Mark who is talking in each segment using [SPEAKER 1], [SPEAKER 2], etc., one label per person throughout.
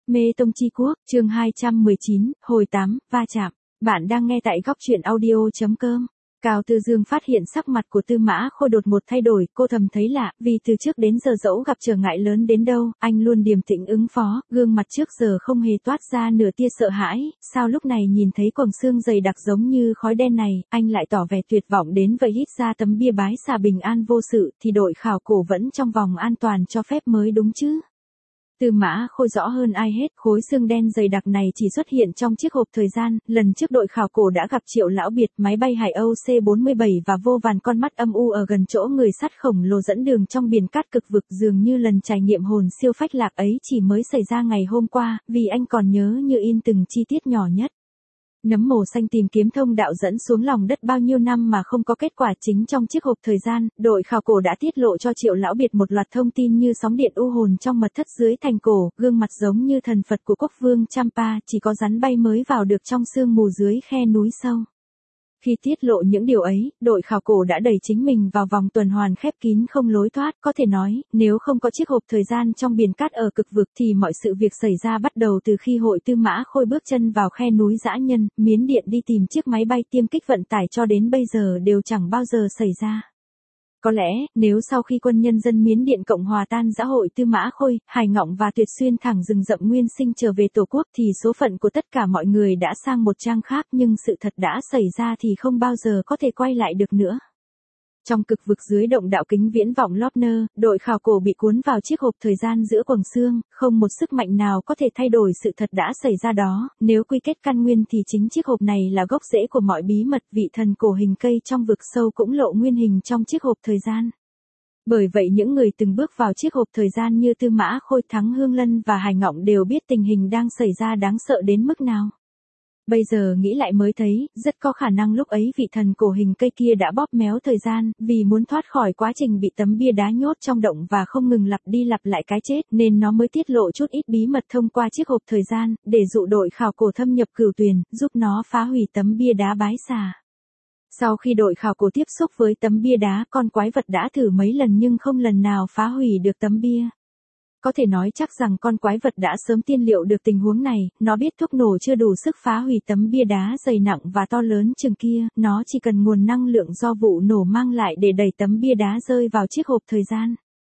[SPEAKER 1] Mê Tông Chi Quốc, chương 219, hồi 8, va chạm. Bạn đang nghe tại góc truyện audio.com. Cao Tư Dương phát hiện sắc mặt của Tư Mã Khôi đột một thay đổi, cô thầm thấy lạ, vì từ trước đến giờ dẫu gặp trở ngại lớn đến đâu, anh luôn điềm tĩnh ứng phó, gương mặt trước giờ không hề toát ra nửa tia sợ hãi, sao lúc này nhìn thấy quầng xương dày đặc giống như khói đen này, anh lại tỏ vẻ tuyệt vọng đến vậy. Hít ra tấm bia bái xà bình an vô sự, thì đội khảo cổ vẫn trong vòng an toàn cho phép mới đúng chứ. Tư Mã Khôi rõ hơn ai hết, khối xương đen dày đặc này chỉ xuất hiện trong chiếc hộp thời gian, lần trước đội khảo cổ đã gặp Triệu Lão Biệt, máy bay Hải Âu C-47 và vô vàn con mắt âm u ở gần chỗ người sắt khổng lồ dẫn đường trong biển cát cực vực, dường như lần trải nghiệm hồn siêu phách lạc ấy chỉ mới xảy ra ngày hôm qua, vì anh còn nhớ như in từng chi tiết nhỏ nhất. Nấm màu xanh tìm kiếm thông đạo dẫn xuống lòng đất bao nhiêu năm mà không có kết quả. Chính trong chiếc hộp thời gian, đội khảo cổ đã tiết lộ cho Triệu Lão Biệt một loạt thông tin như sóng điện u hồn trong mật thất dưới thành cổ, gương mặt giống như thần Phật của quốc vương Champa, chỉ có rắn bay mới vào được trong sương mù dưới khe núi sâu. Khi tiết lộ những điều ấy, đội khảo cổ đã đẩy chính mình vào vòng tuần hoàn khép kín không lối thoát, có thể nói, nếu không có chiếc hộp thời gian trong biển cát ở cực vực thì mọi sự việc xảy ra bắt đầu từ khi hội Tư Mã Khôi bước chân vào khe núi dã nhân, Miến Điện đi tìm chiếc máy bay tiêm kích vận tải cho đến bây giờ đều chẳng bao giờ xảy ra. Có lẽ, nếu sau khi quân nhân dân Miến Điện Cộng Hòa tan rã, hội Tư Mã Khôi, Hải Ngọng và Tuyệt Xuyên thẳng rừng rậm nguyên sinh trở về Tổ quốc thì số phận của tất cả mọi người đã sang một trang khác, nhưng sự thật đã xảy ra thì không bao giờ có thể quay lại được nữa. Trong cực vực dưới động đạo kính viễn vọng Lopner, đội khảo cổ bị cuốn vào chiếc hộp thời gian giữa quầng xương, không một sức mạnh nào có thể thay đổi sự thật đã xảy ra đó, nếu quy kết căn nguyên thì chính chiếc hộp này là gốc rễ của mọi bí mật. Vị thần cổ hình cây trong vực sâu cũng lộ nguyên hình trong chiếc hộp thời gian. Bởi vậy những người từng bước vào chiếc hộp thời gian như Tư Mã Khôi, Thắng Hương Lân và Hải Ngọng đều biết tình hình đang xảy ra đáng sợ đến mức nào. Bây giờ nghĩ lại mới thấy, rất có khả năng lúc ấy vị thần cổ hình cây kia đã bóp méo thời gian, vì muốn thoát khỏi quá trình bị tấm bia đá nhốt trong động và không ngừng lặp đi lặp lại cái chết, nên nó mới tiết lộ chút ít bí mật thông qua chiếc hộp thời gian, để dụ đội khảo cổ thâm nhập Cửu Tuyền, giúp nó phá hủy tấm bia đá bái xà. Sau khi đội khảo cổ tiếp xúc với tấm bia đá, con quái vật đã thử mấy lần nhưng không lần nào phá hủy được tấm bia. Có thể nói chắc rằng con quái vật đã sớm tiên liệu được tình huống này, nó biết thuốc nổ chưa đủ sức phá hủy tấm bia đá dày nặng và to lớn chừng kia, nó chỉ cần nguồn năng lượng do vụ nổ mang lại để đẩy tấm bia đá rơi vào chiếc hộp thời gian.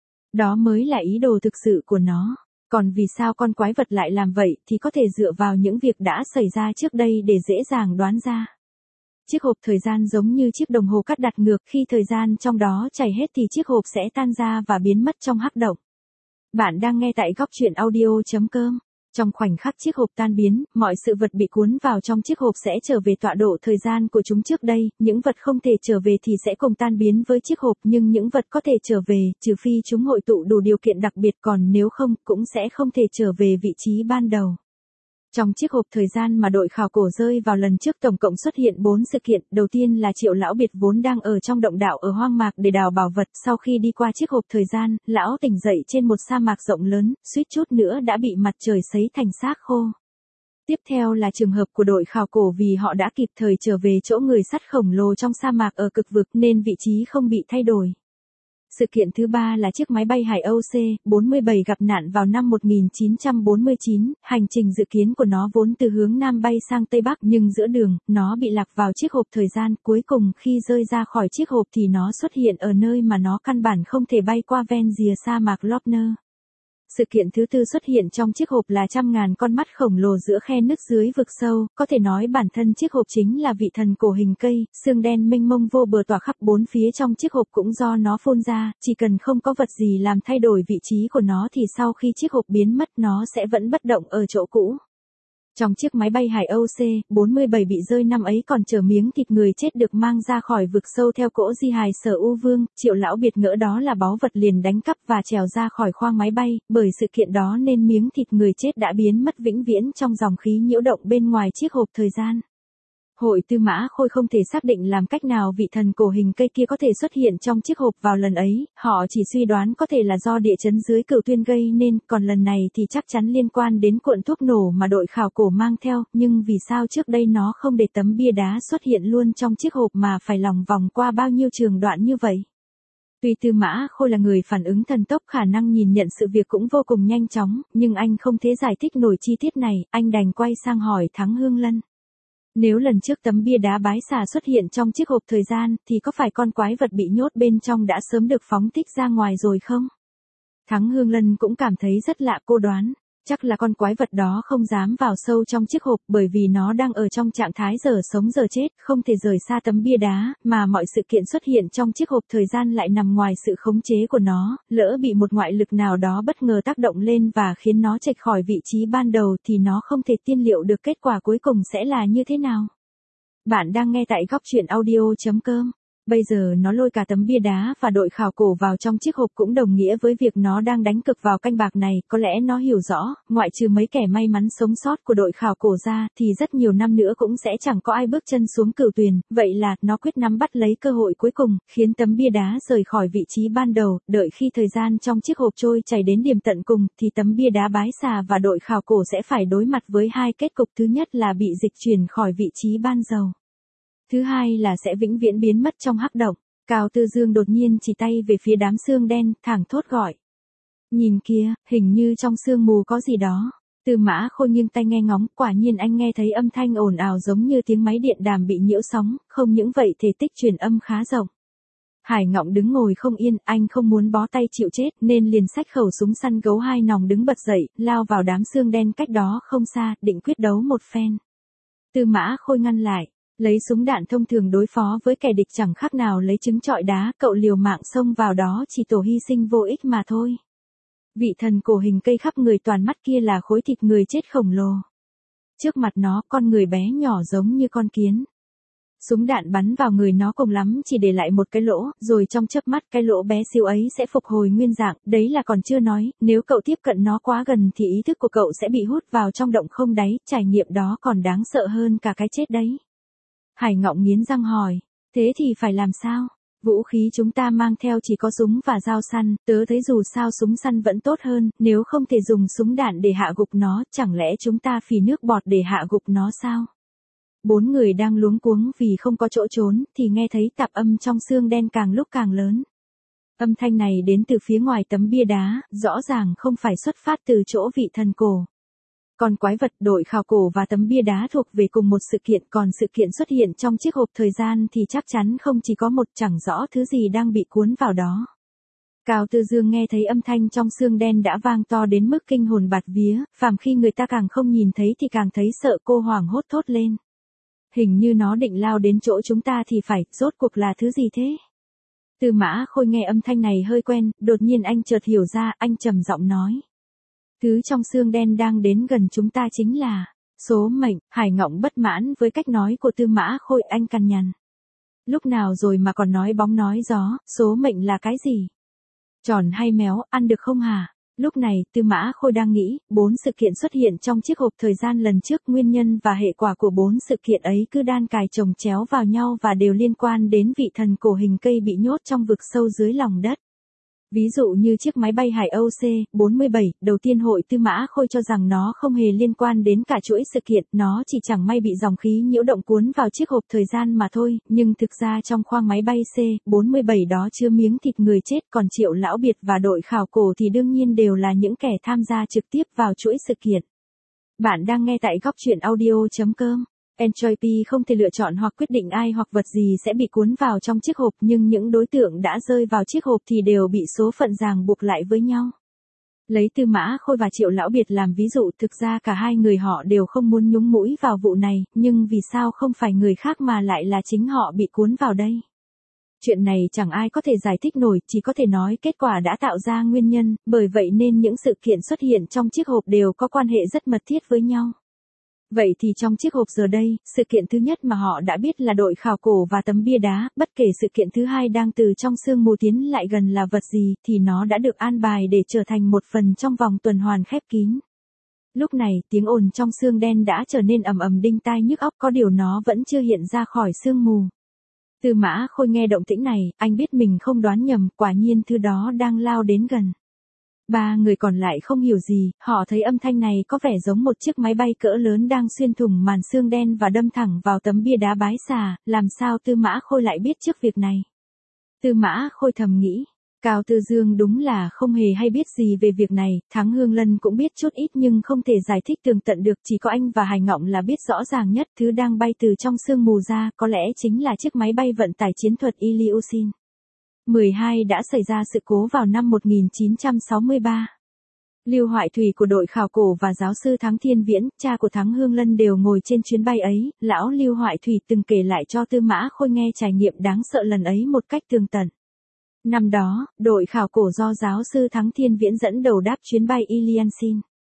[SPEAKER 1] Đó mới là ý đồ thực sự của nó. Còn vì sao con quái vật lại làm vậy thì có thể dựa vào những việc đã xảy ra trước đây để dễ dàng đoán ra. Chiếc hộp thời gian giống như chiếc đồng hồ cắt đặt ngược, khi thời gian trong đó chảy hết thì chiếc hộp sẽ tan ra và biến mất trong hắc động. Bạn đang nghe tại góc truyện audio.com. Trong khoảnh khắc chiếc hộp tan biến, mọi sự vật bị cuốn vào trong chiếc hộp sẽ trở về tọa độ thời gian của chúng trước đây, những vật không thể trở về thì sẽ cùng tan biến với chiếc hộp, nhưng những vật có thể trở về, trừ phi chúng hội tụ đủ điều kiện đặc biệt, còn nếu không, cũng sẽ không thể trở về vị trí ban đầu. Trong chiếc hộp thời gian mà đội khảo cổ rơi vào lần trước tổng cộng xuất hiện 4 sự kiện, đầu tiên là Triệu Lão Biệt vốn đang ở trong động đạo ở hoang mạc để đào bảo vật, sau khi đi qua chiếc hộp thời gian, lão tỉnh dậy trên một sa mạc rộng lớn, suýt chút nữa đã bị mặt trời sấy thành xác khô. Tiếp theo là trường hợp của đội khảo cổ vì họ đã kịp thời trở về chỗ người sắt khổng lồ trong sa mạc ở cực vực nên vị trí không bị thay đổi. Sự kiện thứ ba là chiếc máy bay Hải Âu C-47 gặp nạn vào năm 1949, hành trình dự kiến của nó vốn từ hướng Nam bay sang Tây Bắc nhưng giữa đường, nó bị lạc vào chiếc hộp thời gian, cuối cùng khi rơi ra khỏi chiếc hộp thì nó xuất hiện ở nơi mà nó căn bản không thể bay qua ven rìa sa mạc Lopner. Sự kiện thứ tư xuất hiện trong chiếc hộp là trăm ngàn con mắt khổng lồ giữa khe nứt dưới vực sâu, có thể nói bản thân chiếc hộp chính là vị thần cổ hình cây, xương đen mênh mông vô bờ tỏa khắp bốn phía trong chiếc hộp cũng do nó phun ra, chỉ cần không có vật gì làm thay đổi vị trí của nó thì sau khi chiếc hộp biến mất nó sẽ vẫn bất động ở chỗ cũ. Trong chiếc máy bay Hải Âu C-47 bị rơi năm ấy còn chở miếng thịt người chết được mang ra khỏi vực sâu theo cỗ di hài Sở U Vương, Triệu Lão Biệt ngỡ đó là báu vật liền đánh cắp và trèo ra khỏi khoang máy bay, bởi sự kiện đó nên miếng thịt người chết đã biến mất vĩnh viễn trong dòng khí nhiễu động bên ngoài chiếc hộp thời gian. Hội Tư Mã Khôi không thể xác định làm cách nào vị thần cổ hình cây kia có thể xuất hiện trong chiếc hộp vào lần ấy, họ chỉ suy đoán có thể là do địa chấn dưới Cửu Tuyền gây nên, còn lần này thì chắc chắn liên quan đến cuộn thuốc nổ mà đội khảo cổ mang theo, nhưng vì sao trước đây nó không để tấm bia đá xuất hiện luôn trong chiếc hộp mà phải lòng vòng qua bao nhiêu trường đoạn như vậy? Tuy Tư Mã Khôi là người phản ứng thần tốc, khả năng nhìn nhận sự việc cũng vô cùng nhanh chóng, nhưng anh không thể giải thích nổi chi tiết này, anh đành quay sang hỏi Thắng Hương Lân. Nếu lần trước tấm bia đá bái xà xuất hiện trong chiếc hộp thời gian, thì có phải con quái vật bị nhốt bên trong đã sớm được phóng thích ra ngoài rồi không? Thắng Hương Lân cũng cảm thấy rất lạ, cô đoán. Chắc là con quái vật đó không dám vào sâu trong chiếc hộp bởi vì nó đang ở trong trạng thái giờ sống giờ chết, không thể rời xa tấm bia đá, mà mọi sự kiện xuất hiện trong chiếc hộp thời gian lại nằm ngoài sự khống chế của nó, lỡ bị một ngoại lực nào đó bất ngờ tác động lên và khiến nó chệch khỏi vị trí ban đầu thì nó không thể tiên liệu được kết quả cuối cùng sẽ là như thế nào. Bạn đang nghe tại góc truyện audio.com. Bây giờ nó lôi cả tấm bia đá và đội khảo cổ vào trong chiếc hộp cũng đồng nghĩa với việc nó đang đánh cực vào canh bạc này, có lẽ nó hiểu rõ, ngoại trừ mấy kẻ may mắn sống sót của đội khảo cổ ra, thì rất nhiều năm nữa cũng sẽ chẳng có ai bước chân xuống cửu tuyền, vậy là, nó quyết nắm bắt lấy cơ hội cuối cùng, khiến tấm bia đá rời khỏi vị trí ban đầu, đợi khi thời gian trong chiếc hộp trôi chảy đến điểm tận cùng, thì tấm bia đá bái xà và đội khảo cổ sẽ phải đối mặt với hai kết cục, thứ nhất là bị dịch chuyển khỏi vị trí ban đầu. Thứ hai là sẽ vĩnh viễn biến mất trong hắc động. Cao Tư Dương đột nhiên chỉ tay về phía đám xương đen, thẳng thốt gọi. Nhìn kia, hình như trong sương mù có gì đó. Tư Mã Khôi nghiêng tai nghe ngóng, quả nhiên anh nghe thấy âm thanh ồn ào giống như tiếng máy điện đàm bị nhiễu sóng, không những vậy thể tích truyền âm khá rộng. Hải Ngọng đứng ngồi không yên, anh không muốn bó tay chịu chết nên liền xách khẩu súng săn gấu 2 nòng đứng bật dậy, lao vào đám xương đen cách đó không xa, định quyết đấu một phen. Tư Mã Khôi ngăn lại. Lấy súng đạn thông thường đối phó với kẻ địch chẳng khác nào lấy trứng trọi đá, cậu liều mạng xông vào đó chỉ tổ hy sinh vô ích mà thôi. Vị thần cổ hình cây khắp người toàn mắt kia là khối thịt người chết khổng lồ. Trước mặt nó, con người bé nhỏ giống như con kiến. Súng đạn bắn vào người nó cùng lắm chỉ để lại một cái lỗ, rồi trong chớp mắt cái lỗ bé xíu ấy sẽ phục hồi nguyên dạng, đấy là còn chưa nói, nếu cậu tiếp cận nó quá gần thì ý thức của cậu sẽ bị hút vào trong động không đáy, trải nghiệm đó còn đáng sợ hơn cả cái chết đấy. Hải Ngọng nghiến răng hỏi, thế thì phải làm sao? Vũ khí chúng ta mang theo chỉ có súng và dao săn, tớ thấy dù sao súng săn vẫn tốt hơn, nếu không thể dùng súng đạn để hạ gục nó, chẳng lẽ chúng ta phì nước bọt để hạ gục nó sao? 4 người đang luống cuống vì không có chỗ trốn, thì nghe thấy tạp âm trong xương đen càng lúc càng lớn. Âm thanh này đến từ phía ngoài tấm bia đá, rõ ràng không phải xuất phát từ chỗ vị thần cổ. Còn quái vật, đội khảo cổ và tấm bia đá thuộc về cùng một sự kiện, còn sự kiện xuất hiện trong chiếc hộp thời gian thì chắc chắn không chỉ có một, chẳng rõ thứ gì đang bị cuốn vào đó. Cao Tư Dương nghe thấy âm thanh trong xương đen đã vang to đến mức kinh hồn bạt vía, phàm khi người ta càng không nhìn thấy thì càng thấy sợ, cô hoảng hốt thốt lên. Hình như nó định lao đến chỗ chúng ta thì phải, rốt cuộc là thứ gì thế? Tư Mã Khôi nghe âm thanh này hơi quen, đột nhiên anh chợt hiểu ra, anh trầm giọng nói. Thứ trong xương đen đang đến gần chúng ta chính là số mệnh. Hải Ngọng bất mãn với cách nói của Tư Mã Khôi, anh cằn nhằn. Lúc nào rồi mà còn nói bóng nói gió, số mệnh là cái gì? Tròn hay méo, ăn được không hả? Lúc này, Tư Mã Khôi đang nghĩ, 4 sự kiện xuất hiện trong chiếc hộp thời gian lần trước, nguyên nhân và hệ quả của 4 sự kiện ấy cứ đan cài chồng chéo vào nhau và đều liên quan đến vị thần cổ hình cây bị nhốt trong vực sâu dưới lòng đất. Ví dụ như chiếc máy bay Hải Âu C-47, đầu tiên hội Tư Mã Khôi cho rằng nó không hề liên quan đến cả chuỗi sự kiện, nó chỉ chẳng may bị dòng khí nhiễu động cuốn vào chiếc hộp thời gian mà thôi, nhưng thực ra trong khoang máy bay C-47 đó chứa miếng thịt người chết, còn Triệu Lão Biệt và đội khảo cổ thì đương nhiên đều là những kẻ tham gia trực tiếp vào chuỗi sự kiện. Bạn đang nghe tại góc truyện audio.com. Enjoy P không thể lựa chọn hoặc quyết định ai hoặc vật gì sẽ bị cuốn vào trong chiếc hộp, nhưng những đối tượng đã rơi vào chiếc hộp thì đều bị số phận ràng buộc lại với nhau. Lấy Tư Mã Khôi và Triệu Lão Biệt làm ví dụ, thực ra cả hai người họ đều không muốn nhúng mũi vào vụ này, nhưng vì sao không phải người khác mà lại là chính họ bị cuốn vào đây? Chuyện này chẳng ai có thể giải thích nổi, chỉ có thể nói kết quả đã tạo ra nguyên nhân, bởi vậy nên những sự kiện xuất hiện trong chiếc hộp đều có quan hệ rất mật thiết với nhau. Vậy thì trong chiếc hộp giờ đây, sự kiện thứ nhất mà họ đã biết là đội khảo cổ và tấm bia đá, bất kể sự kiện thứ hai đang từ trong sương mù tiến lại gần là vật gì, thì nó đã được an bài để trở thành một phần trong vòng tuần hoàn khép kín. Lúc này, tiếng ồn trong xương đen đã trở nên ầm ầm đinh tai nhức óc, có điều nó vẫn chưa hiện ra khỏi sương mù. Tư Mã Khôi nghe động tĩnh này, anh biết mình không đoán nhầm, quả nhiên thứ đó đang lao đến gần. 3 người còn lại không hiểu gì, họ thấy âm thanh này có vẻ giống một chiếc máy bay cỡ lớn đang xuyên thủng màn xương đen và đâm thẳng vào tấm bia đá bái xà, làm sao Tư Mã Khôi lại biết trước việc này? Tư Mã Khôi thầm nghĩ, Cao Tư Dương đúng là không hề hay biết gì về việc này, Thắng Hương Lân cũng biết chút ít nhưng không thể giải thích tường tận được, chỉ có anh và Hải Ngọng là biết rõ ràng nhất thứ đang bay từ trong sương mù ra, có lẽ chính là chiếc máy bay vận tải chiến thuật Ilyushin 12 đã xảy ra sự cố vào năm 1963. Lưu Hoại Thủy của đội khảo cổ và giáo sư Thắng Thiên Viễn, cha của Thắng Hương Lân đều ngồi trên chuyến bay ấy, lão Lưu Hoại Thủy từng kể lại cho Tư Mã Khôi nghe trải nghiệm đáng sợ lần ấy một cách tường tận. Năm đó, đội khảo cổ do giáo sư Thắng Thiên Viễn dẫn đầu đáp chuyến bay Ilyushin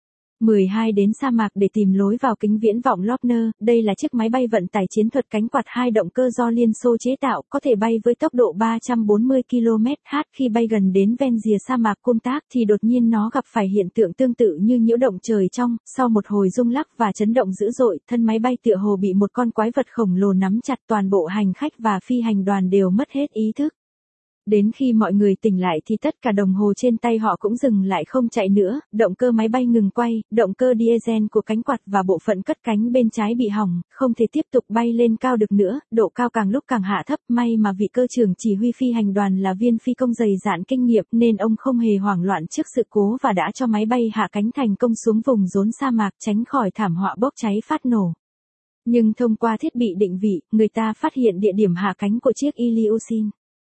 [SPEAKER 1] 12 đến sa mạc để tìm lối vào kính viễn vọng Lobner. Đây là chiếc máy bay vận tải chiến thuật cánh quạt 2 động cơ do Liên Xô chế tạo, có thể bay với tốc độ 340 km/h. Khi bay gần đến ven rìa sa mạc Kumtak thì đột nhiên nó gặp phải hiện tượng tương tự như nhiễu động trời trong, sau một hồi rung lắc và chấn động dữ dội, thân máy bay tựa hồ bị một con quái vật khổng lồ nắm chặt, toàn bộ hành khách và phi hành đoàn đều mất hết ý thức. Đến khi mọi người tỉnh lại thì tất cả đồng hồ trên tay họ cũng dừng lại không chạy nữa, động cơ máy bay ngừng quay, động cơ diesel của cánh quạt và bộ phận cất cánh bên trái bị hỏng, không thể tiếp tục bay lên cao được nữa, độ cao càng lúc càng hạ thấp, may mà vị cơ trưởng chỉ huy phi hành đoàn là viên phi công dày dạn kinh nghiệm nên ông không hề hoảng loạn trước sự cố và đã cho máy bay hạ cánh thành công xuống vùng rốn sa mạc tránh khỏi thảm họa bốc cháy phát nổ. Nhưng thông qua thiết bị định vị, người ta phát hiện địa điểm hạ cánh của chiếc Ilyushin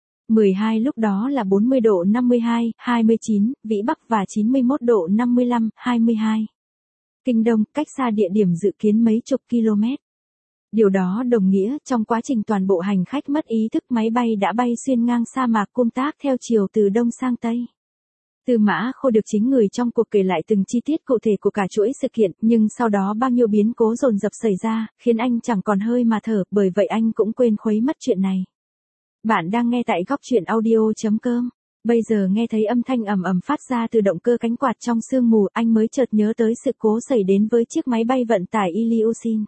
[SPEAKER 1] 12 lúc đó là 40 độ 52, 29, Vĩ Bắc và 91 độ 55, 22. Kinh Đông, cách xa địa điểm dự kiến mấy chục km. Điều đó đồng nghĩa trong quá trình toàn bộ hành khách mất ý thức, máy bay đã bay xuyên ngang sa mạc Kumtak theo chiều từ đông sang tây. Tư Mã Khôi được chính người trong cuộc kể lại từng chi tiết cụ thể của cả chuỗi sự kiện, nhưng sau đó bao nhiêu biến cố dồn dập xảy ra, khiến anh chẳng còn hơi mà thở, bởi vậy anh cũng quên khuấy mất chuyện này. Bạn đang nghe tại góc truyện audio.com. Bây giờ nghe thấy âm thanh ầm ầm phát ra từ động cơ cánh quạt trong sương mù, anh mới chợt nhớ tới sự cố xảy đến với chiếc máy bay vận tải Ilyushin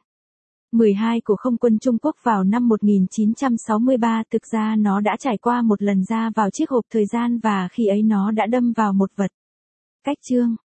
[SPEAKER 1] 12 của không quân Trung Quốc vào năm 1963. Thực ra nó đã trải qua một lần ra vào chiếc hộp thời gian và khi ấy nó đã đâm vào một vật cách chương.